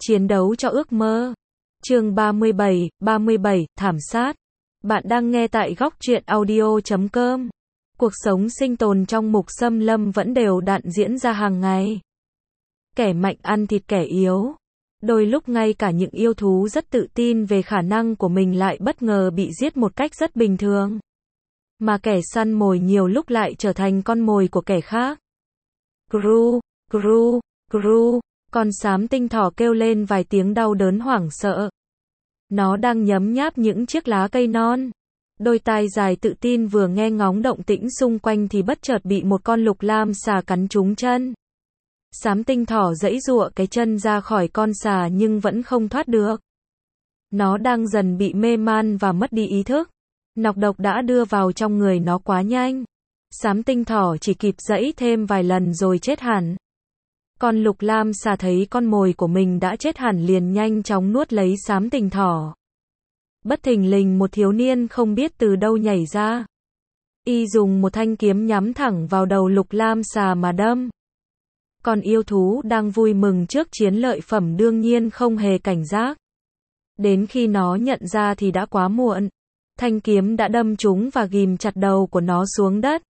Chiến đấu cho ước mơ. Chương 37, thảm sát. Bạn đang nghe tại góc truyện audio.com. Cuộc sống sinh tồn trong mục xâm lâm vẫn đều đặn diễn ra hàng ngày. Kẻ mạnh ăn thịt kẻ yếu. Đôi lúc ngay cả những yêu thú rất tự tin về khả năng của mình lại bất ngờ bị giết một cách rất bình thường. Mà kẻ săn mồi nhiều lúc lại trở thành con mồi của kẻ khác. Gru, gru, gru. Con xám tinh thỏ kêu lên vài tiếng đau đớn hoảng sợ. Nó đang nhấm nháp những chiếc lá cây non. Đôi tai dài tự tin vừa nghe ngóng động tĩnh xung quanh thì bất chợt bị một con lục lam xà cắn trúng chân. Xám tinh thỏ giãy giụa cái chân ra khỏi con xà nhưng vẫn không thoát được. Nó đang dần bị mê man và mất đi ý thức. Nọc độc đã đưa vào trong người nó quá nhanh. Xám tinh thỏ chỉ kịp giãy thêm vài lần rồi chết hẳn. Con lục lam xà thấy con mồi của mình đã chết hẳn liền nhanh chóng nuốt lấy xám tinh thỏ. Bất thình lình một thiếu niên không biết từ đâu nhảy ra. Y dùng một thanh kiếm nhắm thẳng vào đầu lục lam xà mà đâm. Con yêu thú đang vui mừng trước chiến lợi phẩm đương nhiên không hề cảnh giác. Đến khi nó nhận ra thì đã quá muộn. Thanh kiếm đã đâm trúng và ghim chặt đầu của nó xuống đất.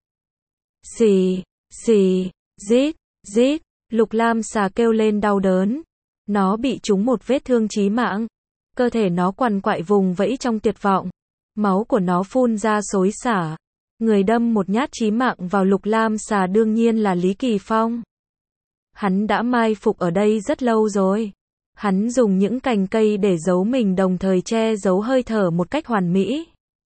Xì, xì, rít, rít. Lục lam xà kêu lên đau đớn. Nó bị trúng một vết thương chí mạng. Cơ thể nó quằn quại vùng vẫy trong tuyệt vọng. Máu của nó phun ra xối xả. Người đâm một nhát chí mạng vào lục lam xà đương nhiên là Lý Kỳ Phong. Hắn đã mai phục ở đây rất lâu rồi. Hắn dùng những cành cây để giấu mình đồng thời che giấu hơi thở một cách hoàn mỹ.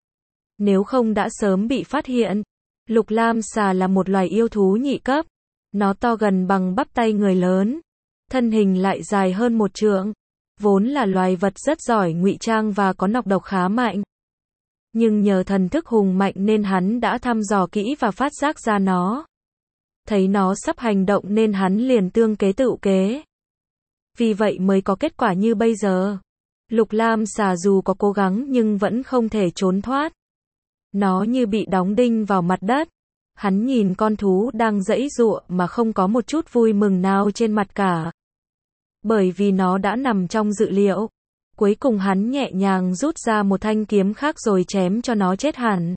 Nếu không đã sớm bị phát hiện. Lục lam xà là một loài yêu thú nhị cấp. Nó to gần bằng bắp tay người lớn. Thân hình lại dài hơn 1 trượng. Vốn là loài vật rất giỏi ngụy trang và có nọc độc khá mạnh. Nhưng nhờ thần thức hùng mạnh nên hắn đã thăm dò kỹ và phát giác ra nó. Thấy nó sắp hành động nên hắn liền tương kế tựu kế. Vì vậy mới có kết quả như bây giờ. Lục lam xà dù có cố gắng nhưng vẫn không thể trốn thoát. Nó như bị đóng đinh vào mặt đất. Hắn nhìn con thú đang giãy giụa mà không có một chút vui mừng nào trên mặt cả. Bởi vì nó đã nằm trong dự liệu. Cuối cùng hắn nhẹ nhàng rút ra một thanh kiếm khác rồi chém cho nó chết hẳn.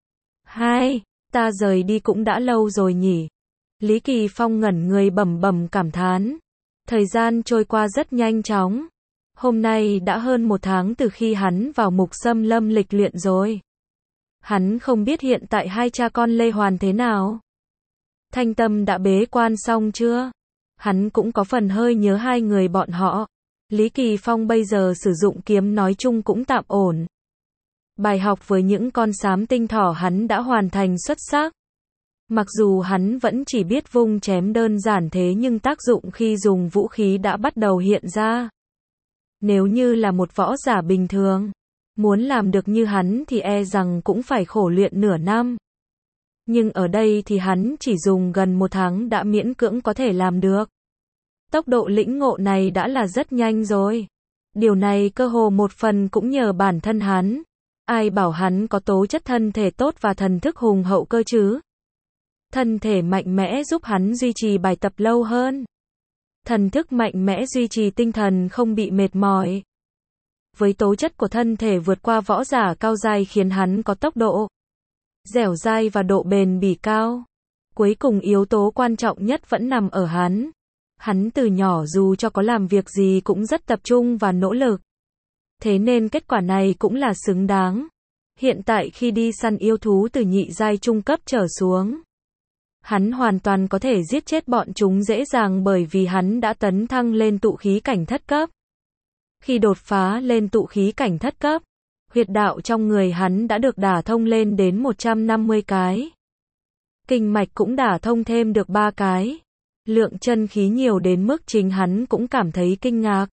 Ta rời đi cũng đã lâu rồi nhỉ. Lý Kỳ Phong ngẩn người bẩm bẩm cảm thán. Thời gian trôi qua rất nhanh chóng. Hôm nay đã hơn 1 tháng từ khi hắn vào mục xâm lâm lịch luyện rồi. Hắn không biết hiện tại hai cha con Lê Hoàn thế nào. Thanh Tâm đã bế quan xong chưa? Hắn cũng có phần hơi nhớ hai người bọn họ. Lý Kỳ Phong bây giờ sử dụng kiếm nói chung cũng tạm ổn. Bài học với những con xám tinh thỏ hắn đã hoàn thành xuất sắc. Mặc dù hắn vẫn chỉ biết vung chém đơn giản thế nhưng tác dụng khi dùng vũ khí đã bắt đầu hiện ra. Nếu như là một võ giả bình thường, muốn làm được như hắn thì e rằng cũng phải khổ luyện nửa năm. Nhưng ở đây thì hắn chỉ dùng gần 1 tháng đã miễn cưỡng có thể làm được. Tốc độ lĩnh ngộ này đã là rất nhanh rồi. Điều này cơ hồ một phần cũng nhờ bản thân hắn. Ai bảo hắn có tố chất thân thể tốt và thần thức hùng hậu cơ chứ? Thân thể mạnh mẽ giúp hắn duy trì bài tập lâu hơn. Thần thức mạnh mẽ duy trì tinh thần không bị mệt mỏi. Với tố chất của thân thể vượt qua võ giả cao giai khiến hắn có tốc độ, dẻo dai và độ bền bỉ cao. Cuối cùng yếu tố quan trọng nhất vẫn nằm ở hắn. Hắn từ nhỏ dù cho có làm việc gì cũng rất tập trung và nỗ lực. Thế nên kết quả này cũng là xứng đáng. Hiện tại khi đi săn yêu thú từ nhị giai trung cấp trở xuống, hắn hoàn toàn có thể giết chết bọn chúng dễ dàng bởi vì hắn đã tấn thăng lên tụ khí cảnh thất cấp. Khi đột phá lên tụ khí cảnh thất cấp, huyệt đạo trong người hắn đã được đả thông lên đến 150 cái. Kinh mạch cũng đả thông thêm được 3 cái. Lượng chân khí nhiều đến mức chính hắn cũng cảm thấy kinh ngạc.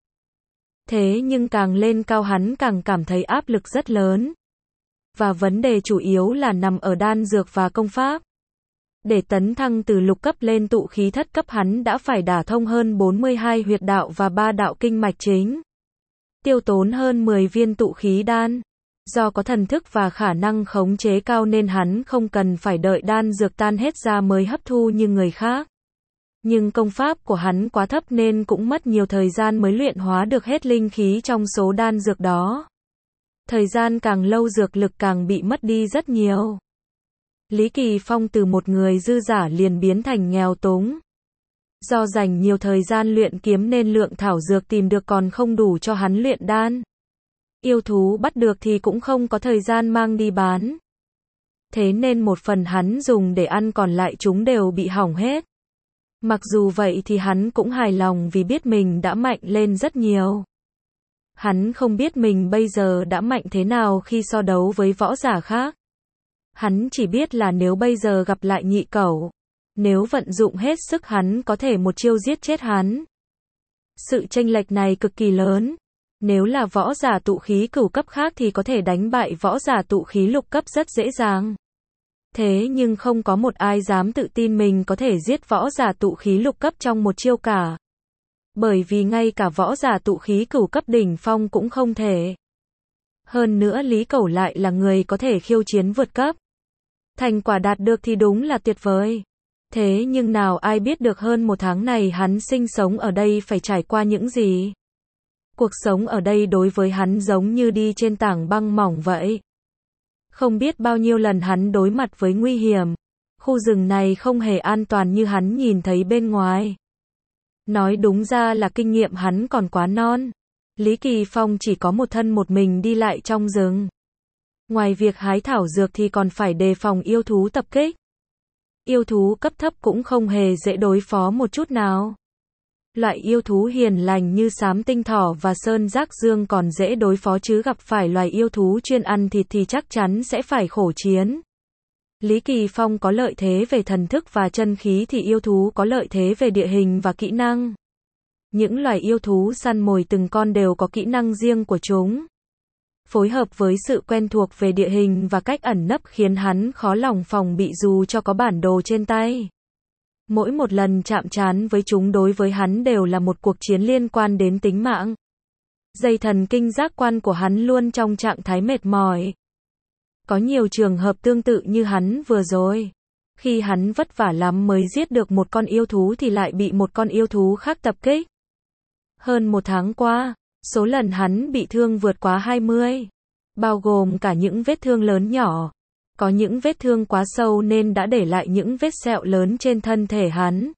Thế nhưng càng lên cao hắn càng cảm thấy áp lực rất lớn. Và vấn đề chủ yếu là nằm ở đan dược và công pháp. Để tấn thăng từ lục cấp lên tụ khí thất cấp hắn đã phải đả thông hơn 42 huyệt đạo và 3 đạo kinh mạch chính. Tiêu tốn hơn 10 viên tụ khí đan. Do có thần thức và khả năng khống chế cao nên hắn không cần phải đợi đan dược tan hết ra mới hấp thu như người khác. Nhưng công pháp của hắn quá thấp nên cũng mất nhiều thời gian mới luyện hóa được hết linh khí trong số đan dược đó. Thời gian càng lâu dược lực càng bị mất đi rất nhiều. Lý Kỳ Phong từ một người dư giả liền biến thành nghèo túng. Do dành nhiều thời gian luyện kiếm nên lượng thảo dược tìm được còn không đủ cho hắn luyện đan. Yêu thú bắt được thì cũng không có thời gian mang đi bán. Thế nên một phần hắn dùng để ăn còn lại chúng đều bị hỏng hết. Mặc dù vậy thì hắn cũng hài lòng vì biết mình đã mạnh lên rất nhiều. Hắn không biết mình bây giờ đã mạnh thế nào khi so đấu với võ giả khác. Hắn chỉ biết là nếu bây giờ gặp lại nhị cẩu, nếu vận dụng hết sức hắn có thể một chiêu giết chết hắn. Sự chênh lệch này cực kỳ lớn. Nếu là võ giả tụ khí cửu cấp khác thì có thể đánh bại võ giả tụ khí lục cấp rất dễ dàng. Thế nhưng không có một ai dám tự tin mình có thể giết võ giả tụ khí lục cấp trong một chiêu cả. Bởi vì ngay cả võ giả tụ khí cửu cấp đỉnh phong cũng không thể. Hơn nữa Lý Cẩu lại là người có thể khiêu chiến vượt cấp. Thành quả đạt được thì đúng là tuyệt vời. Thế nhưng nào ai biết được hơn một tháng này hắn sinh sống ở đây phải trải qua những gì. Cuộc sống ở đây đối với hắn giống như đi trên tảng băng mỏng vậy. Không biết bao nhiêu lần hắn đối mặt với nguy hiểm. Khu rừng này không hề an toàn như hắn nhìn thấy bên ngoài. Nói đúng ra là kinh nghiệm hắn còn quá non. Lý Kỳ Phong chỉ có một thân một mình đi lại trong rừng. Ngoài việc hái thảo dược thì còn phải đề phòng yêu thú tập kích. Yêu thú cấp thấp cũng không hề dễ đối phó một chút nào. Loại yêu thú hiền lành như xám tinh thỏ và sơn giác dương còn dễ đối phó chứ gặp phải loài yêu thú chuyên ăn thịt thì chắc chắn sẽ phải khổ chiến. Lý Kỳ Phong có lợi thế về thần thức và chân khí thì yêu thú có lợi thế về địa hình và kỹ năng. Những loài yêu thú săn mồi từng con đều có kỹ năng riêng của chúng. Phối hợp với sự quen thuộc về địa hình và cách ẩn nấp khiến hắn khó lòng phòng bị dù cho có bản đồ trên tay. Mỗi một lần chạm trán với chúng đối với hắn đều là một cuộc chiến liên quan đến tính mạng. Dây thần kinh giác quan của hắn luôn trong trạng thái mệt mỏi. Có nhiều trường hợp tương tự như hắn vừa rồi. Khi hắn vất vả lắm mới giết được một con yêu thú thì lại bị một con yêu thú khác tập kích. Hơn một tháng qua, số lần hắn bị thương vượt quá 20. Bao gồm cả những vết thương lớn nhỏ. Có những vết thương quá sâu nên đã để lại những vết sẹo lớn trên thân thể hắn.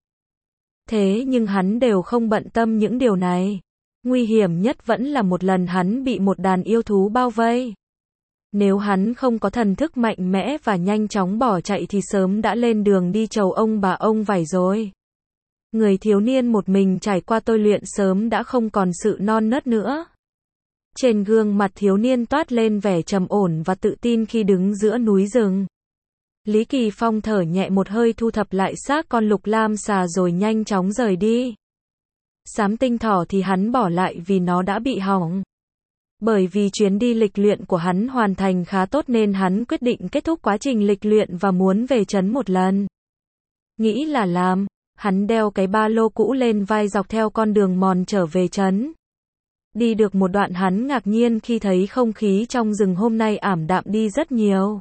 Thế nhưng hắn đều không bận tâm những điều này. Nguy hiểm nhất vẫn là một lần hắn bị một đàn yêu thú bao vây. Nếu hắn không có thần thức mạnh mẽ và nhanh chóng bỏ chạy thì sớm đã lên đường đi chầu ông bà ông vải rồi. Người thiếu niên một mình trải qua tôi luyện sớm đã không còn sự non nớt nữa. Trên gương mặt thiếu niên toát lên vẻ trầm ổn và tự tin khi đứng giữa núi rừng. Lý Kỳ Phong thở nhẹ một hơi thu thập lại xác con lục lam xà rồi nhanh chóng rời đi. Xám tinh thỏ thì hắn bỏ lại vì nó đã bị hỏng. Bởi vì chuyến đi lịch luyện của hắn hoàn thành khá tốt nên hắn quyết định kết thúc quá trình lịch luyện và muốn về trấn một lần. Nghĩ là làm, hắn đeo cái ba lô cũ lên vai dọc theo con đường mòn trở về trấn. Đi được một đoạn hắn ngạc nhiên khi thấy không khí trong rừng hôm nay ảm đạm đi rất nhiều.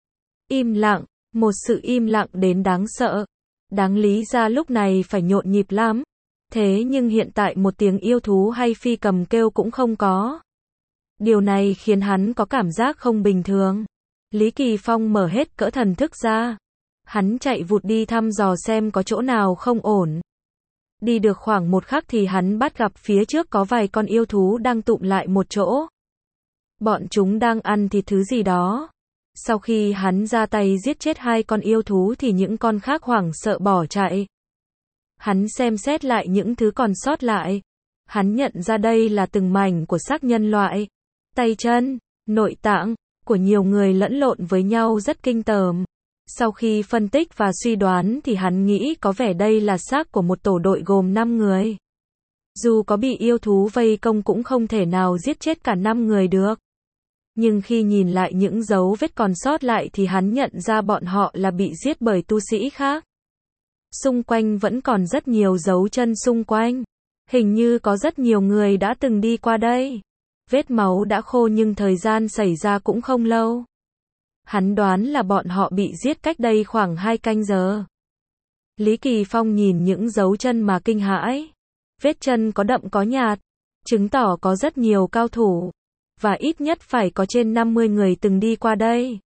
Im lặng, một sự im lặng đến đáng sợ. Đáng lý ra lúc này phải nhộn nhịp lắm. Thế nhưng hiện tại một tiếng yêu thú hay phi cầm kêu cũng không có. Điều này khiến hắn có cảm giác không bình thường. Lý Kỳ Phong mở hết cỡ thần thức ra. Hắn chạy vụt đi thăm dò xem có chỗ nào không ổn. Đi được khoảng một khắc thì hắn bắt gặp phía trước có vài con yêu thú đang tụm lại một chỗ. Bọn chúng đang ăn thịt thứ gì đó. Sau khi hắn ra tay giết chết hai con yêu thú thì những con khác hoảng sợ bỏ chạy. Hắn xem xét lại những thứ còn sót lại. Hắn nhận ra đây là từng mảnh của xác nhân loại. Tay chân, nội tạng của nhiều người lẫn lộn với nhau rất kinh tởm. Sau khi phân tích và suy đoán thì hắn nghĩ có vẻ đây là xác của một tổ đội gồm 5 người. Dù có bị yêu thú vây công cũng không thể nào giết chết cả 5 người được. Nhưng khi nhìn lại những dấu vết còn sót lại thì hắn nhận ra bọn họ là bị giết bởi tu sĩ khác. Xung quanh vẫn còn rất nhiều dấu chân xung quanh. Hình như có rất nhiều người đã từng đi qua đây. Vết máu đã khô nhưng thời gian xảy ra cũng không lâu. Hắn đoán là bọn họ bị giết cách đây khoảng 2 canh giờ. Lý Kỳ Phong nhìn những dấu chân mà kinh hãi. Vết chân có đậm có nhạt, chứng tỏ có rất nhiều cao thủ, và ít nhất phải có trên 50 người từng đi qua đây.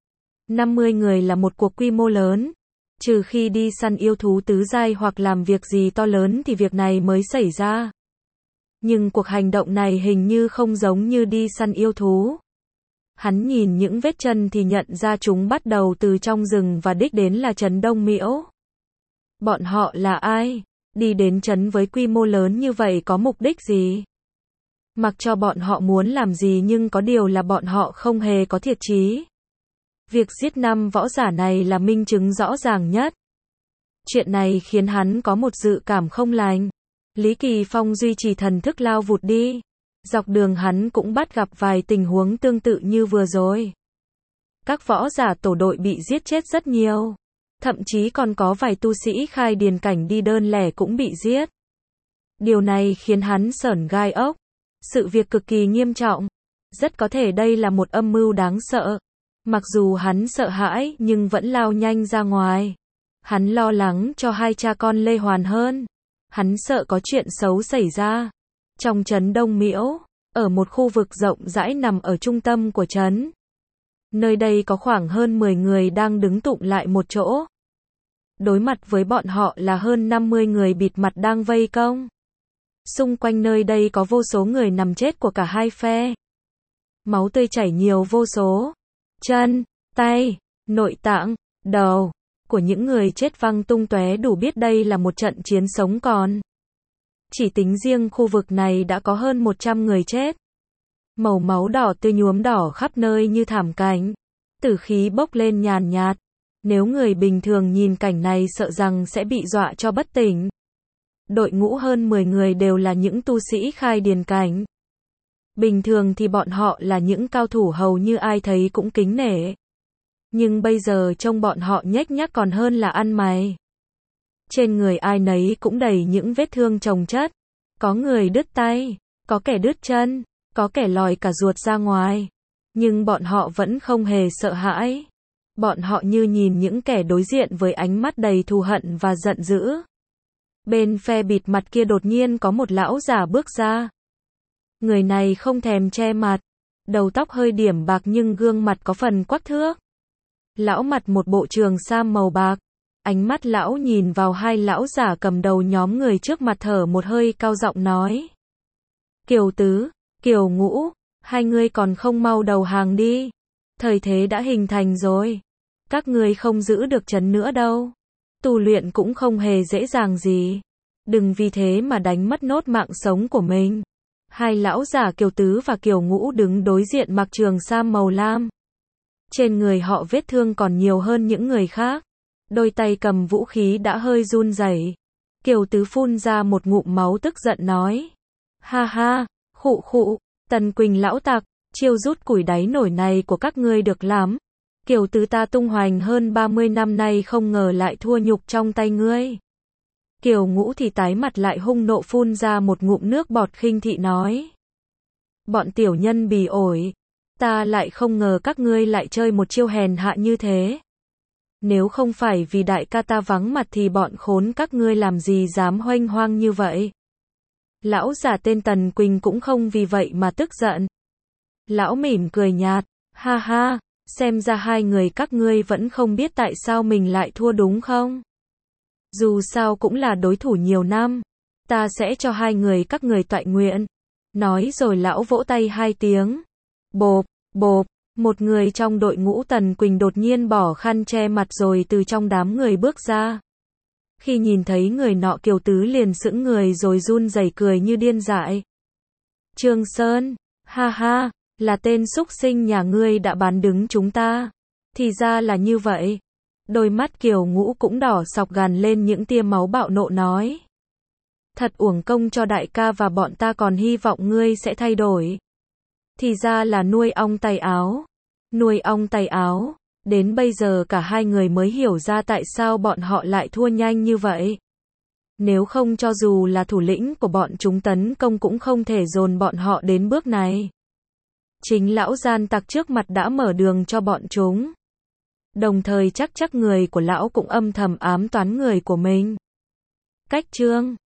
50 người là một cuộc quy mô lớn. Trừ khi đi săn yêu thú tứ giai hoặc làm việc gì to lớn thì việc này mới xảy ra. Nhưng cuộc hành động này hình như không giống như đi săn yêu thú. Hắn nhìn những vết chân thì nhận ra chúng bắt đầu từ trong rừng và đích đến là trấn Đông Miễu. Bọn họ là ai? Đi đến trấn với quy mô lớn như vậy có mục đích gì? Mặc cho bọn họ muốn làm gì nhưng có điều là bọn họ không hề có thiện chí. Việc giết 5 võ giả này là minh chứng rõ ràng nhất. Chuyện này khiến hắn có một dự cảm không lành. Lý Kỳ Phong duy trì thần thức lao vụt đi. Dọc đường hắn cũng bắt gặp vài tình huống tương tự như vừa rồi. Các võ giả tổ đội bị giết chết rất nhiều. Thậm chí còn có vài tu sĩ khai điền cảnh đi đơn lẻ cũng bị giết. Điều này khiến hắn sởn gai ốc. Sự việc cực kỳ nghiêm trọng. Rất có thể đây là một âm mưu đáng sợ. Mặc dù hắn sợ hãi nhưng vẫn lao nhanh ra ngoài. Hắn lo lắng cho hai cha con Lê Hoàn hơn. Hắn sợ có chuyện xấu xảy ra. Trong trấn Đông Miễu, ở một khu vực rộng rãi nằm ở trung tâm của trấn. Nơi đây có khoảng hơn 10 người đang đứng tụm lại một chỗ. Đối mặt với bọn họ là hơn 50 người bịt mặt đang vây công. Xung quanh nơi đây có vô số người nằm chết của cả hai phe. Máu tươi chảy nhiều vô số. Chân, tay, nội tạng, đầu của những người chết văng tung tóe đủ biết đây là một trận chiến sống còn. Chỉ tính riêng khu vực này đã có hơn 100 người chết. Màu máu đỏ tươi nhuốm đỏ khắp nơi như thảm cảnh. Tử khí bốc lên nhàn nhạt. Nếu người bình thường nhìn cảnh này sợ rằng sẽ bị dọa cho bất tỉnh. Đội ngũ hơn 10 người đều là những tu sĩ khai điền cảnh. Bình thường thì bọn họ là những cao thủ hầu như ai thấy cũng kính nể. Nhưng bây giờ trông bọn họ nhếch nhác còn hơn là ăn mày. Trên người ai nấy cũng đầy những vết thương chồng chất. Có người đứt tay, có kẻ đứt chân, có kẻ lòi cả ruột ra ngoài. Nhưng bọn họ vẫn không hề sợ hãi. Bọn họ như nhìn những kẻ đối diện với ánh mắt đầy thù hận và giận dữ. Bên phe bịt mặt kia đột nhiên có một lão giả bước ra. Người này không thèm che mặt. Đầu tóc hơi điểm bạc nhưng gương mặt có phần quắc thước. Lão mặc một bộ trường sam màu bạc. Ánh mắt lão nhìn vào hai lão giả cầm đầu nhóm người trước mặt thở một hơi cao giọng nói. Kiều Tứ, Kiều Ngũ, hai ngươi còn không mau đầu hàng đi. Thời thế đã hình thành rồi. Các ngươi không giữ được trấn nữa đâu. Tu luyện cũng không hề dễ dàng gì. Đừng vì thế mà đánh mất nốt mạng sống của mình. Hai lão giả Kiều Tứ và Kiều Ngũ đứng đối diện mặc trường sam màu lam. Trên người họ vết thương còn nhiều hơn những người khác. Đôi tay cầm vũ khí đã hơi run rẩy. Kiều Tứ phun ra một ngụm máu tức giận nói. Ha ha, khụ khụ, Tần Quỳnh lão tặc, chiêu rút củi đáy nổi này của các ngươi được lắm. Kiều Tứ ta tung hoành hơn 30 năm nay không ngờ lại thua nhục trong tay ngươi. Kiều Ngũ thì tái mặt lại hung nộ phun ra một ngụm nước bọt khinh thị nói. Bọn tiểu nhân bỉ ổi, ta lại không ngờ các ngươi lại chơi một chiêu hèn hạ như thế. Nếu không phải vì đại ca ta vắng mặt thì bọn khốn các ngươi làm gì dám hoanh hoang như vậy. Lão giả tên Tần Quỳnh cũng không vì vậy mà tức giận. Lão mỉm cười nhạt, ha ha, xem ra hai người các ngươi vẫn không biết tại sao mình lại thua đúng không? Dù sao cũng là đối thủ nhiều năm, ta sẽ cho hai người các người toại nguyện. Nói rồi lão vỗ tay hai tiếng. Bộp, bộp, một người trong đội ngũ Tần Quỳnh đột nhiên bỏ khăn che mặt rồi từ trong đám người bước ra. Khi nhìn thấy người nọ Kiều Tứ liền sững người rồi run rẩy cười như điên dại. Trương Sơn, ha ha, là tên súc sinh nhà ngươi đã bán đứng chúng ta. Thì ra là như vậy. Đôi mắt Kiều Ngũ cũng đỏ sọc gàn lên những tia máu bạo nộ nói. Thật uổng công cho đại ca và bọn ta còn hy vọng ngươi sẽ thay đổi. Thì ra là nuôi ong tay áo. Nuôi ong tay áo. Đến bây giờ cả hai người mới hiểu ra tại sao bọn họ lại thua nhanh như vậy. Nếu không cho dù là thủ lĩnh của bọn chúng tấn công cũng không thể dồn bọn họ đến bước này. Chính lão gian tặc trước mặt đã mở đường cho bọn chúng. Đồng thời chắc người của lão cũng âm thầm ám toán người của mình. Cách chương